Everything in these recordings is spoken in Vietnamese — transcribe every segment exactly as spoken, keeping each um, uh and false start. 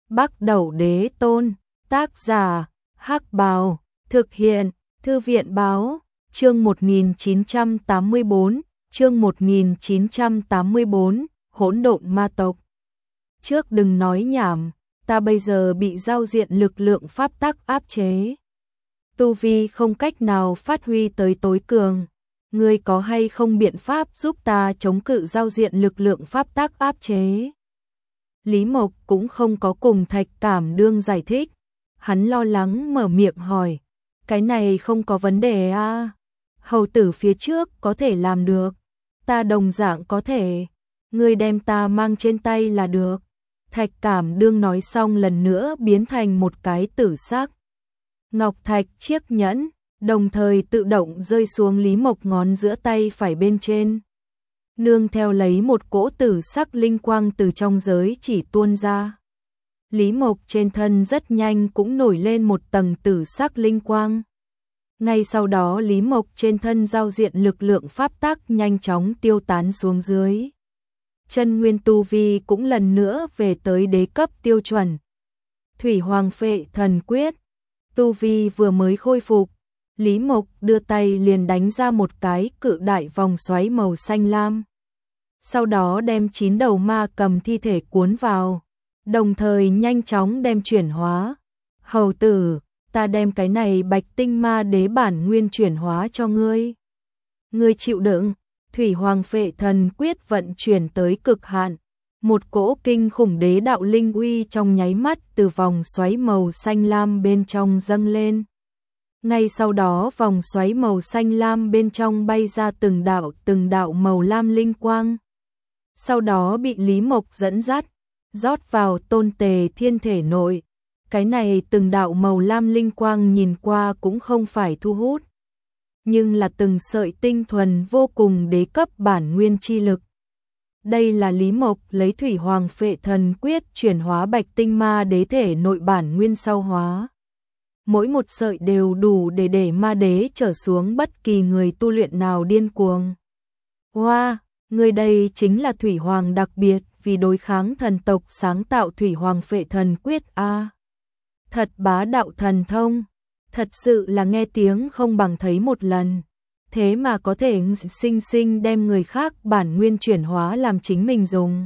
Bắc Đẩu Đế Tôn, tác giả, Hắc Bào, thực hiện, Thư viện báo, chương một nghìn chín trăm tám mươi tư, chương một nghìn chín trăm tám mươi tư, hỗn độn ma tộc. Trước đừng nói nhảm, ta bây giờ bị giao diện lực lượng pháp tắc áp chế. Tu vi không cách nào phát huy tới tối cường. Ngươi có hay không biện pháp giúp ta chống cự giao diện lực lượng pháp tắc áp chế? Lý Mộc cũng không có cùng Thạch Cảm Đương giải thích. Hắn lo lắng mở miệng hỏi. Cái này không có vấn đề à? Hầu tử phía trước có thể làm được. Ta đồng dạng có thể. Ngươi đem ta mang trên tay là được. Thạch Cảm Đương nói xong lần nữa biến thành một cái tử sắc ngọc thạch chiếc nhẫn, đồng thời tự động rơi xuống Lý Mộc ngón giữa tay phải bên trên. Nương theo lấy một cỗ tử sắc linh quang từ trong giới chỉ tuôn ra. Lý Mộc trên thân rất nhanh cũng nổi lên một tầng tử sắc linh quang. Ngay sau đó Lý Mộc trên thân giao diện lực lượng pháp tắc nhanh chóng tiêu tán xuống dưới. Chân nguyên tu vi cũng lần nữa về tới đế cấp tiêu chuẩn. Thủy Hoàng Phệ Thần Quyết, tu vi vừa mới khôi phục, Lý Mộc đưa tay liền đánh ra một cái cự đại vòng xoáy màu xanh lam. Sau đó đem chín đầu ma cầm thi thể cuốn vào, đồng thời nhanh chóng đem chuyển hóa. Hầu tử, ta đem cái này Bạch Tinh Ma Đế bản nguyên chuyển hóa cho ngươi. Ngươi chịu đựng. Thủy Hoàng Phệ Thần Quyết vận chuyển tới cực hạn, một cỗ kinh khủng đế đạo linh uy trong nháy mắt từ vòng xoáy màu xanh lam bên trong dâng lên. Ngay sau đó vòng xoáy màu xanh lam bên trong bay ra từng đạo từng đạo màu lam linh quang. Sau đó bị Lý Mộc dẫn dắt, rót vào Tôn Tề Thiên thể nội. Cái này từng đạo màu lam linh quang nhìn qua cũng không phải thu hút, nhưng là từng sợi tinh thuần vô cùng đế cấp bản nguyên chi lực. Đây là Lý Mộc lấy Thủy Hoàng Phệ Thần Quyết chuyển hóa Bạch Tinh Ma Đế thể nội bản nguyên sau hóa. Mỗi một sợi đều đủ để để ma đế trở xuống bất kỳ người tu luyện nào điên cuồng. Hoa, wow, người đây chính là Thủy Hoàng đặc biệt vì đối kháng thần tộc sáng tạo Thủy Hoàng Phệ Thần Quyết a. À, thật bá đạo thần thông. Thật sự là nghe tiếng không bằng thấy một lần. Thế mà có thể sinh sinh đem người khác bản nguyên chuyển hóa làm chính mình dùng.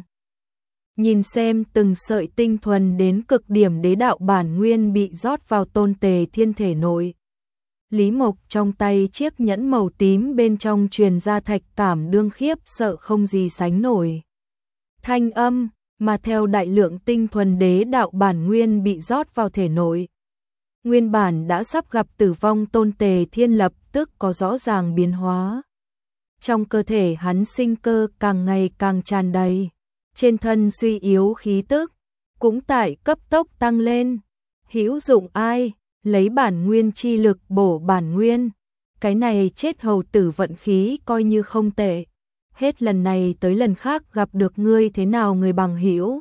Nhìn xem từng sợi tinh thuần đến cực điểm đế đạo bản nguyên bị rót vào Tôn Tề Thiên thể nội. Lý Mộc trong tay chiếc nhẫn màu tím bên trong truyền ra Thạch Cảm Đương khiếp sợ không gì sánh nổi. Thanh âm, mà theo đại lượng tinh thuần đế đạo bản nguyên bị rót vào thể nội. Nguyên bản đã sắp gặp tử vong Tôn Tề Thiên lập tức có rõ ràng biến hóa. Trong cơ thể hắn sinh cơ càng ngày càng tràn đầy, trên thân suy yếu khí tức cũng tại cấp tốc tăng lên. Hữu dụng ai, lấy bản nguyên chi lực bổ bản nguyên. Cái này chết hầu tử vận khí coi như không tệ. Hết lần này tới lần khác gặp được ngươi thế nào người bằng hữu.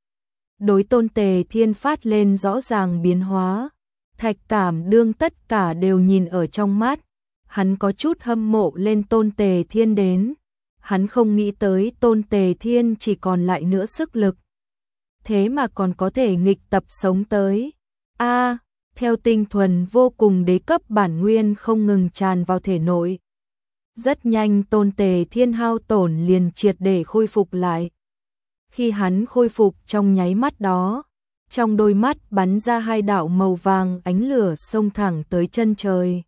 Đối Tôn Tề Thiên phát lên rõ ràng biến hóa. Thạch Cảm Đương tất cả đều nhìn ở trong mắt. Hắn có chút hâm mộ lên Tôn Tề Thiên đến. Hắn không nghĩ tới Tôn Tề Thiên chỉ còn lại nữa sức lực. Thế mà còn có thể nghịch tập sống tới. A, à, theo tinh thuần vô cùng đế cấp bản nguyên không ngừng tràn vào thể nội. Rất nhanh Tôn Tề Thiên hao tổn liền triệt để khôi phục lại. Khi hắn khôi phục trong nháy mắt đó, trong đôi mắt bắn ra hai đạo màu vàng ánh lửa xông thẳng tới chân trời.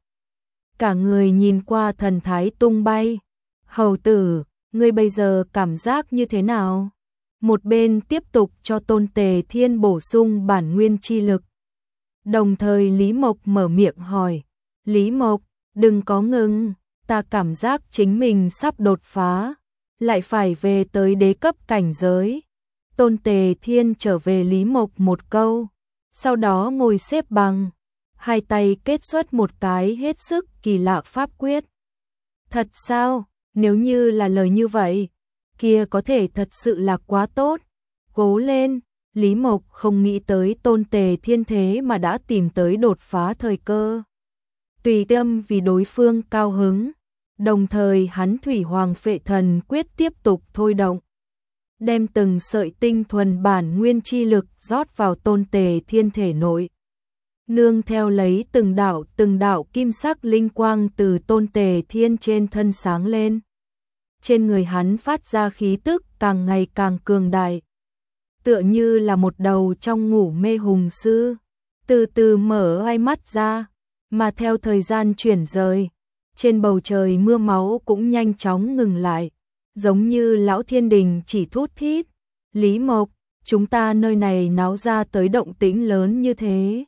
Cả người nhìn qua thần thái tung bay. Hầu tử, ngươi bây giờ cảm giác như thế nào? Một bên tiếp tục cho Tôn Tề Thiên bổ sung bản nguyên chi lực. Đồng thời Lý Mộc mở miệng hỏi. Lý Mộc, đừng có ngừng, ta cảm giác chính mình sắp đột phá, lại phải về tới đế cấp cảnh giới. Tôn Tề Thiên trở về Lý Mộc một câu, sau đó ngồi xếp bằng, hai tay kết xuất một cái hết sức kỳ lạ pháp quyết. Thật sao, nếu như là lời như vậy, kia có thể thật sự là quá tốt. Cố lên, Lý Mộc không nghĩ tới Tôn Tề Thiên thế mà đã tìm tới đột phá thời cơ. Tùy tâm vì đối phương cao hứng, đồng thời hắn Thủy Hoàng Phệ Thần Quyết tiếp tục thôi động. đem từng sợi tinh thuần bản nguyên chi lực rót vào Tôn Tề Thiên thể nội. Nương theo lấy từng đạo từng đạo kim sắc linh quang từ Tôn Tề Thiên trên thân sáng lên. Trên người hắn phát ra khí tức càng ngày càng cường đại. Tựa như là một đầu trong ngủ mê hùng sư, từ từ mở hai mắt ra, mà theo thời gian chuyển rời, trên bầu trời mưa máu cũng nhanh chóng ngừng lại, giống như lão thiên đình chỉ thút thít. Lý Mộc, chúng ta nơi này náo ra tới động tĩnh lớn như thế,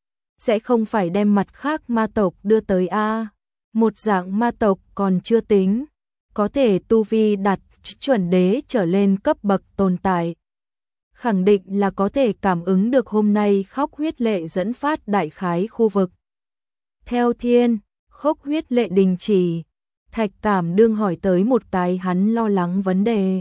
sẽ không phải đem mặt khác ma tộc đưa tới a? Một dạng ma tộc còn chưa tính, có thể tu vi đạt chuẩn đế trở lên cấp bậc tồn tại. Khẳng định là có thể cảm ứng được hôm nay khốc huyết lệ dẫn phát đại khái khu vực. Theo thiên, khốc huyết lệ đình chỉ, Thạch Cảm đương hỏi tới một cái hắn lo lắng vấn đề.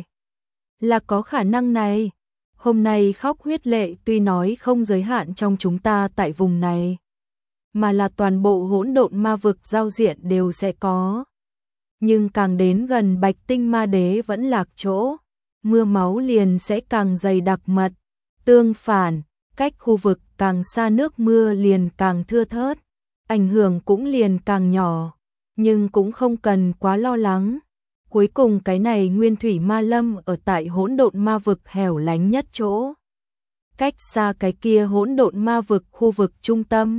Là có khả năng này, hôm nay khốc huyết lệ tuy nói không giới hạn trong chúng ta tại vùng này, mà là toàn bộ hỗn độn ma vực giao diện đều sẽ có. Nhưng càng đến gần Bạch Tinh Ma Đế vẫn lạc chỗ, mưa máu liền sẽ càng dày đặc mật. Tương phản, cách khu vực càng xa nước mưa liền càng thưa thớt, ảnh hưởng cũng liền càng nhỏ, nhưng cũng không cần quá lo lắng. Cuối cùng cái này Nguyên Thủy Ma Lâm ở tại hỗn độn ma vực hẻo lánh nhất chỗ, cách xa cái kia hỗn độn ma vực khu vực trung tâm.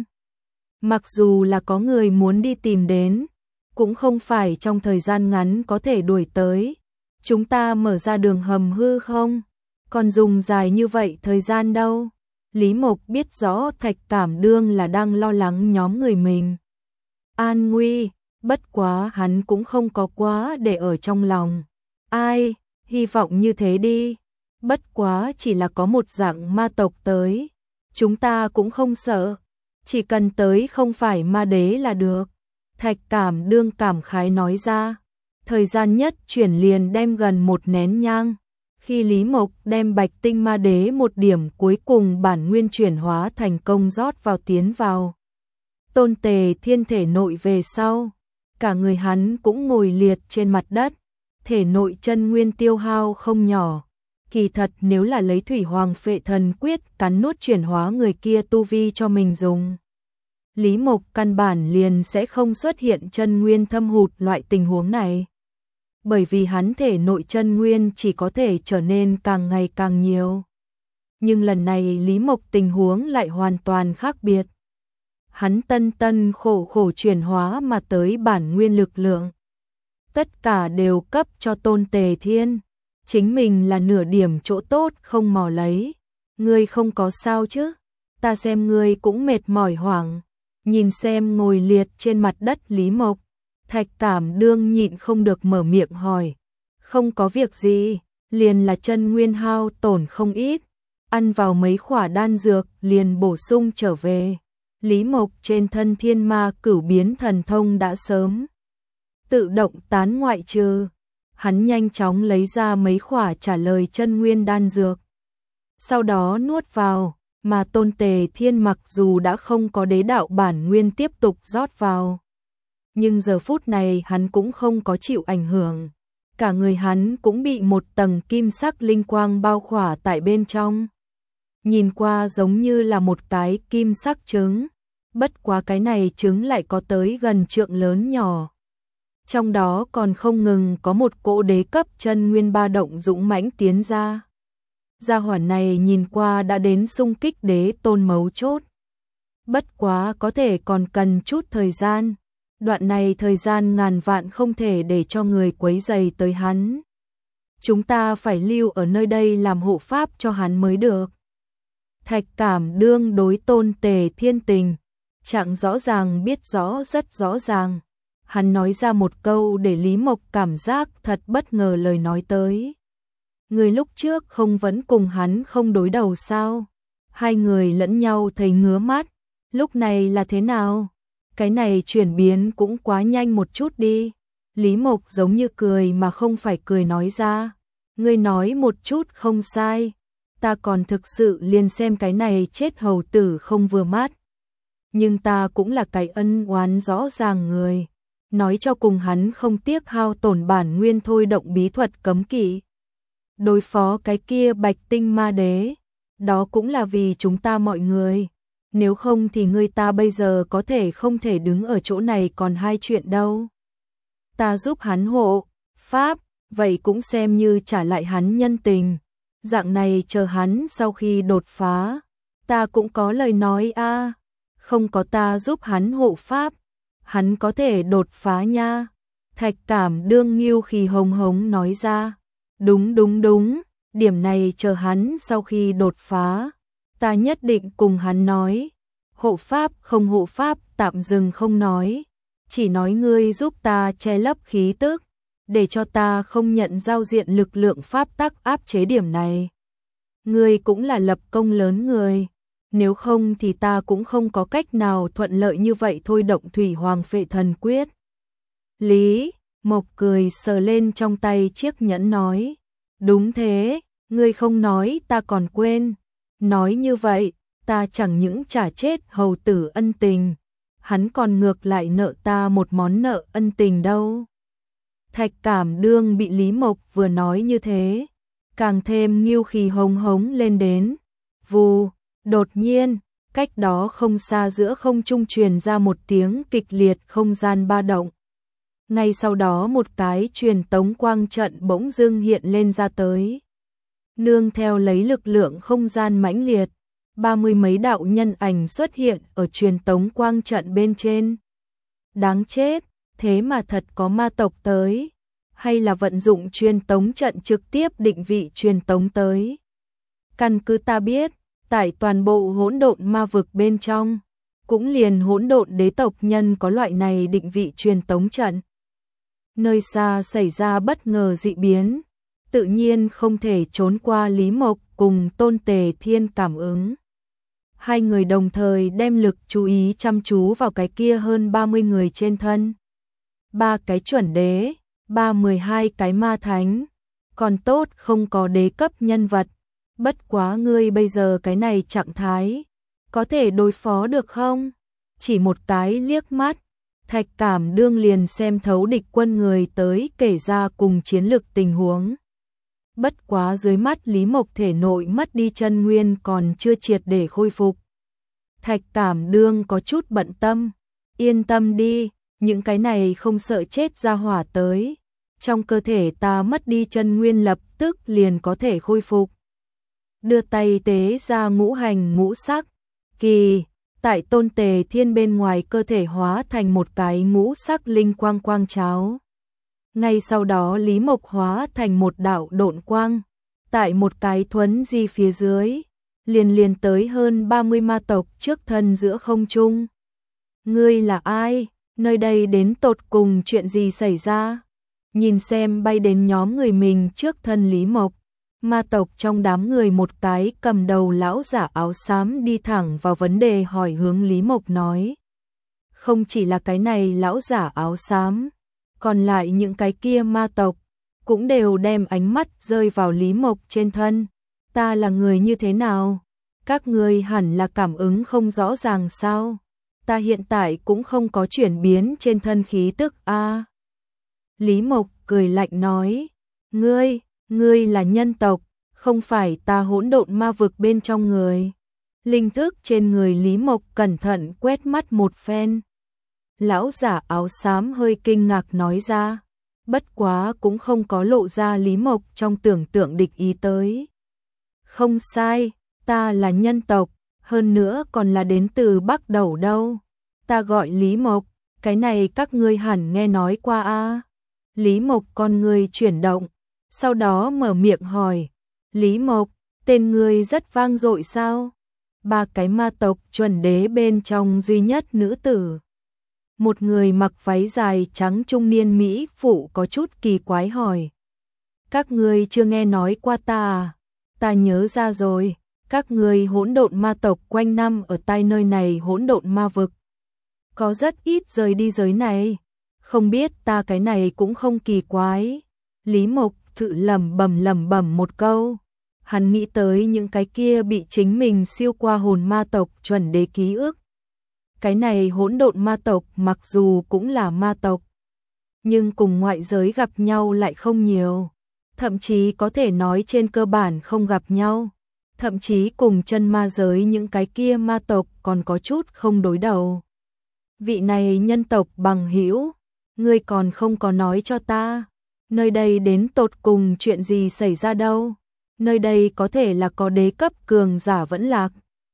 Mặc dù là có người muốn đi tìm đến, cũng không phải trong thời gian ngắn có thể đuổi tới. Chúng ta mở ra đường hầm hư không? Còn dùng dài như vậy thời gian đâu? Lý Mộc biết rõ Thạch Cảm đương là đang lo lắng nhóm người mình an nguy, bất quá hắn cũng không có quá để ở trong lòng. Ai, hy vọng như thế đi. Bất quá chỉ là có một dạng ma tộc tới, chúng ta cũng không sợ, chỉ cần tới không phải ma đế là được. Thạch Cảm đương cảm khái nói ra. Thời gian nhất chuyển liền đem gần một nén nhang. Khi Lý Mộc đem Bạch Tinh Ma Đế một điểm cuối cùng bản nguyên chuyển hóa thành công rót vào tiến vào Tôn Tề Thiên thể nội về sau, cả người hắn cũng ngồi liệt trên mặt đất, thể nội chân nguyên tiêu hao không nhỏ. Kỳ thật nếu là lấy Thủy Hoàng Phệ Thần Quyết cắn nuốt chuyển hóa người kia tu vi cho mình dùng, Lý Mộc căn bản liền sẽ không xuất hiện chân nguyên thâm hụt loại tình huống này. Bởi vì hắn thể nội chân nguyên chỉ có thể trở nên càng ngày càng nhiều. Nhưng lần này Lý Mộc tình huống lại hoàn toàn khác biệt. Hắn tân tân khổ khổ chuyển hóa mà tới bản nguyên lực lượng. Tất cả đều cấp cho Tôn Tề Thiên. Chính mình là nửa điểm chỗ tốt không mò lấy. Ngươi không có sao chứ? Ta xem ngươi cũng mệt mỏi hoảng. Nhìn xem ngồi liệt trên mặt đất Lý Mộc, Thạch Cảm đương nhịn không được mở miệng hỏi. Không có việc gì, liền là chân nguyên hao tổn không ít. Ăn vào mấy khỏa đan dược liền bổ sung trở về. Lý Mộc trên thân thiên ma cửu biến thần thông đã sớm tự động tán ngoại trừ. Hắn nhanh chóng lấy ra mấy khỏa trả lời chân nguyên đan dược. Sau đó nuốt vào, mà Tôn Tề Thiên mặc dù đã không có đế đạo bản nguyên tiếp tục rót vào. Nhưng giờ phút này hắn cũng không có chịu ảnh hưởng. Cả người hắn cũng bị một tầng kim sắc linh quang bao khỏa tại bên trong. Nhìn qua giống như là một cái kim sắc trứng. Bất quá cái này trứng lại có tới gần trượng lớn nhỏ. Trong đó còn không ngừng có một cỗ đế cấp chân nguyên ba động dũng mãnh tiến ra. Gia hỏa này nhìn qua đã đến xung kích đế tôn mấu chốt. Bất quá có thể còn cần chút thời gian. Đoạn này thời gian ngàn vạn không thể để cho người quấy rầy tới hắn. Chúng ta phải lưu ở nơi đây làm hộ pháp cho hắn mới được. Thạch Cảm đương đối Tôn Tề Thiên tình, chẳng rõ ràng biết rõ rất rõ ràng. Hắn nói ra một câu để Lý Mộc cảm giác thật bất ngờ lời nói tới. Người lúc trước không vẫn cùng hắn không đối đầu sao? Hai người lẫn nhau thấy ngứa mắt, lúc này là thế nào? Cái này chuyển biến cũng quá nhanh một chút đi. Lý Mộc giống như cười mà không phải cười nói ra. Ngươi nói một chút không sai. Ta còn thực sự liền xem cái này chết hầu tử không vừa mắt. Nhưng ta cũng là cái ân oán rõ ràng người. Nói cho cùng hắn không tiếc hao tổn bản nguyên thôi động bí thuật cấm kỵ. đối phó cái kia Bạch Tinh Ma Đế, đó cũng là vì chúng ta mọi người, nếu không thì người ta bây giờ có thể không thể đứng ở chỗ này còn hai chuyện đâu. Ta giúp hắn hộ pháp, vậy cũng xem như trả lại hắn nhân tình, dạng này chờ hắn sau khi đột phá, ta cũng có lời nói a, không có ta giúp hắn hộ pháp, hắn có thể đột phá nha. Thạch Cảm Đương nghiêu khí hồng hống nói ra, đúng đúng đúng, điểm này chờ hắn sau khi đột phá, ta nhất định cùng hắn nói, hộ pháp không hộ pháp tạm dừng không nói, chỉ nói ngươi giúp ta che lấp khí tức, để cho ta không nhận giao diện lực lượng pháp tắc áp chế điểm này. Ngươi cũng là lập công lớn người, nếu không thì ta cũng không có cách nào thuận lợi như vậy thôi động Thủy Hoàng Phệ Thần Quyết. Lý Mộc cười sờ lên trong tay chiếc nhẫn nói, đúng thế, ngươi không nói ta còn quên, nói như vậy, ta chẳng những trả chết hầu tử ân tình, hắn còn ngược lại nợ ta một món nợ ân tình đâu. Thạch Cảm Đương bị Lý Mộc vừa nói như thế, càng thêm nghiêu khí hống hống lên đến. Vù, đột nhiên, cách đó không xa giữa không trung truyền ra một tiếng kịch liệt không gian ba động. Ngay sau đó một cái truyền tống quang trận bỗng dưng hiện lên ra tới. Nương theo lấy lực lượng không gian mãnh liệt, ba mươi mấy đạo nhân ảnh xuất hiện ở truyền tống quang trận bên trên. Đáng chết, thế mà thật có ma tộc tới, hay là vận dụng truyền tống trận trực tiếp định vị truyền tống tới. Căn cứ ta biết, tại toàn bộ hỗn độn ma vực bên trong, cũng liền hỗn độn đế tộc nhân có loại này định vị truyền tống trận. Nơi xa xảy ra bất ngờ dị biến, tự nhiên không thể trốn qua Lý Mộc cùng Tôn Tề Thiên cảm ứng. Hai người đồng thời đem lực chú ý chăm chú vào cái kia hơn ba mươi người trên thân. Ba cái chuẩn đế, ba mười hai cái ma thánh, còn tốt không có đế cấp nhân vật. Bất quá ngươi bây giờ cái này trạng thái, có thể đối phó được không? Chỉ một cái liếc mắt, Thạch Cảm Đương liền xem thấu địch quân người tới kể ra cùng chiến lực tình huống. Bất quá dưới mắt Lý Mộc thể nội mất đi chân nguyên còn chưa triệt để khôi phục. Thạch Cảm Đương có chút bận tâm, yên tâm đi, những cái này không sợ chết ra hỏa tới. Trong cơ thể ta mất đi chân nguyên lập tức liền có thể khôi phục. Đưa tay tế ra ngũ hành ngũ sắc, kỳ, tại Tôn Tề Thiên bên ngoài cơ thể hóa thành một cái ngũ sắc linh quang quang cháo. Ngay sau đó Lý Mộc hóa thành một đạo độn quang, tại một cái thuấn di phía dưới, liền liền tới hơn ba mươi ma tộc trước thân giữa không trung. Ngươi là ai? Nơi đây đến tột cùng chuyện gì xảy ra? Nhìn xem bay đến nhóm người mình trước thân Lý Mộc, ma tộc trong đám người một cái cầm đầu lão giả áo xám đi thẳng vào vấn đề hỏi hướng Lý Mộc nói. Không chỉ là cái này lão giả áo xám, còn lại những cái kia ma tộc, cũng đều đem ánh mắt rơi vào Lý Mộc trên thân. Ta là người như thế nào? Các ngươi hẳn là cảm ứng không rõ ràng sao? Ta hiện tại cũng không có chuyển biến trên thân khí tức a. Lý Mộc cười lạnh nói, ngươi, ngươi là nhân tộc, không phải ta hỗn độn ma vực bên trong người. Linh thức trên người Lý Mộc cẩn thận quét mắt một phen. Lão giả áo xám hơi kinh ngạc nói ra, bất quá cũng không có lộ ra Lý Mộc trong tưởng tượng địch ý tới. Không sai, ta là nhân tộc, hơn nữa còn là đến từ Bắc Đầu đâu. Ta gọi Lý Mộc, cái này các ngươi hẳn nghe nói qua a. Lý Mộc con ngươi chuyển động, sau đó mở miệng hỏi, Lý Mộc, tên ngươi rất vang dội sao? Ba cái ma tộc chuẩn đế bên trong duy nhất nữ tử. Một người mặc váy dài trắng trung niên Mỹ phụ có chút kỳ quái hỏi. Các ngươi chưa nghe nói qua ta à? Ta nhớ ra rồi, các ngươi hỗn độn ma tộc quanh năm ở tai nơi này hỗn độn ma vực. Có rất ít rời đi giới này, không biết ta cái này cũng không kỳ quái. Lý Mộc tự lẩm bẩm lẩm bẩm một câu. Hắn nghĩ tới những cái kia bị chính mình siêu qua hồn ma tộc chuẩn đế ký ức. Cái này hỗn độn ma tộc mặc dù cũng là ma tộc, nhưng cùng ngoại giới gặp nhau lại không nhiều. thậm chí có thể nói trên cơ bản không gặp nhau, thậm chí cùng chân ma giới những cái kia ma tộc còn có chút không đối đầu. Vị này nhân tộc bằng hữu, ngươi còn không có nói cho ta, nơi đây đến tột cùng chuyện gì xảy ra đâu, nơi đây có thể là có đế cấp cường giả vẫn lạc.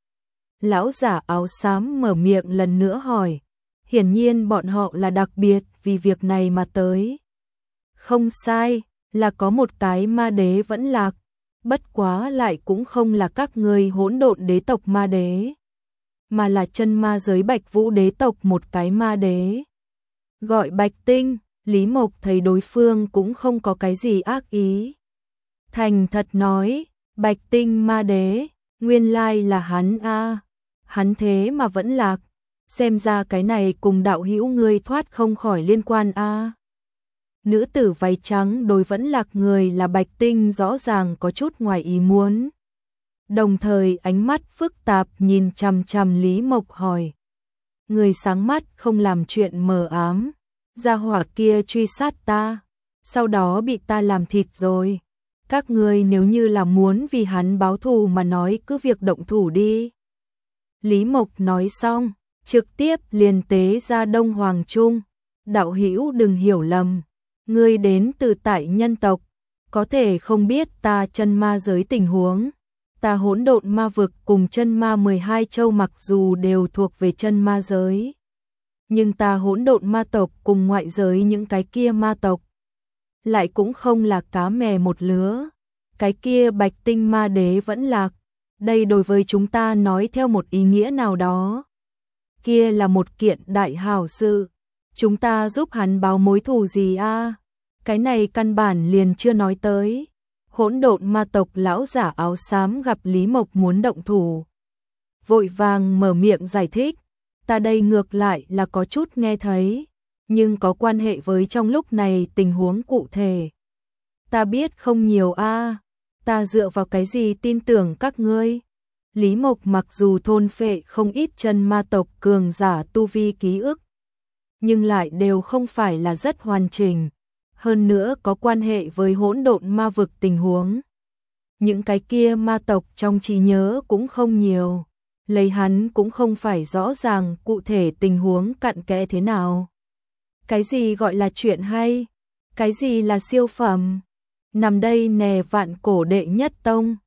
Lão giả áo xám mở miệng lần nữa hỏi, hiển nhiên bọn họ là đặc biệt vì việc này mà tới. Không sai, là có một cái ma đế vẫn lạc, bất quá lại cũng không là các ngươi hỗn độn đế tộc ma đế, mà là chân ma giới Bạch Vũ đế tộc một cái ma đế. Gọi Bạch Tinh, Lý Mộc thấy đối phương cũng không có cái gì ác ý. Thành thật nói, Bạch Tinh ma đế, nguyên lai là hắn a, hắn thế mà vẫn lạc, xem ra cái này cùng đạo hữu ngươi thoát không khỏi liên quan a. Nữ tử váy trắng đối vẫn lạc người là Bạch Tinh rõ ràng có chút ngoài ý muốn. Đồng thời ánh mắt phức tạp nhìn chằm chằm Lý Mộc hỏi. Người sáng mắt không làm chuyện mờ ám, gia hỏa kia truy sát ta, sau đó bị ta làm thịt rồi. Các ngươi nếu như là muốn vì hắn báo thù mà nói cứ việc động thủ đi. Lý Mộc nói xong, trực tiếp liền tế ra Đông Hoàng Trung. Đạo hữu đừng hiểu lầm, ngươi đến từ tại nhân tộc, có thể không biết ta chân ma giới tình huống. Ta hỗn độn ma vực cùng chân ma mười hai châu mặc dù đều thuộc về chân ma giới, nhưng ta hỗn độn ma tộc cùng ngoại giới những cái kia ma tộc lại cũng không là cá mè một lứa. Cái kia Bạch Tinh ma đế vẫn lạc, đây đối với chúng ta nói theo một ý nghĩa nào đó, kia là một kiện đại hảo sự. Chúng ta giúp hắn báo mối thù gì a? Cái này căn bản liền chưa nói tới. Hỗn độn ma tộc lão giả áo xám gặp Lý Mộc muốn động thủ, vội vàng mở miệng giải thích, ta đây ngược lại là có chút nghe thấy, nhưng có quan hệ với trong lúc này tình huống cụ thể. Ta biết không nhiều a, ta dựa vào cái gì tin tưởng các ngươi? Lý Mộc mặc dù thôn phệ không ít chân ma tộc cường giả tu vi ký ức, nhưng lại đều không phải là rất hoàn chỉnh. Hơn nữa có quan hệ với hỗn độn ma vực tình huống. Những cái kia ma tộc trong trí nhớ cũng không nhiều, lấy hắn cũng không phải rõ ràng cụ thể tình huống cặn kẽ thế nào. Cái gì gọi là chuyện hay? Cái gì là siêu phẩm? Nằm đây nè vạn cổ đệ nhất tông,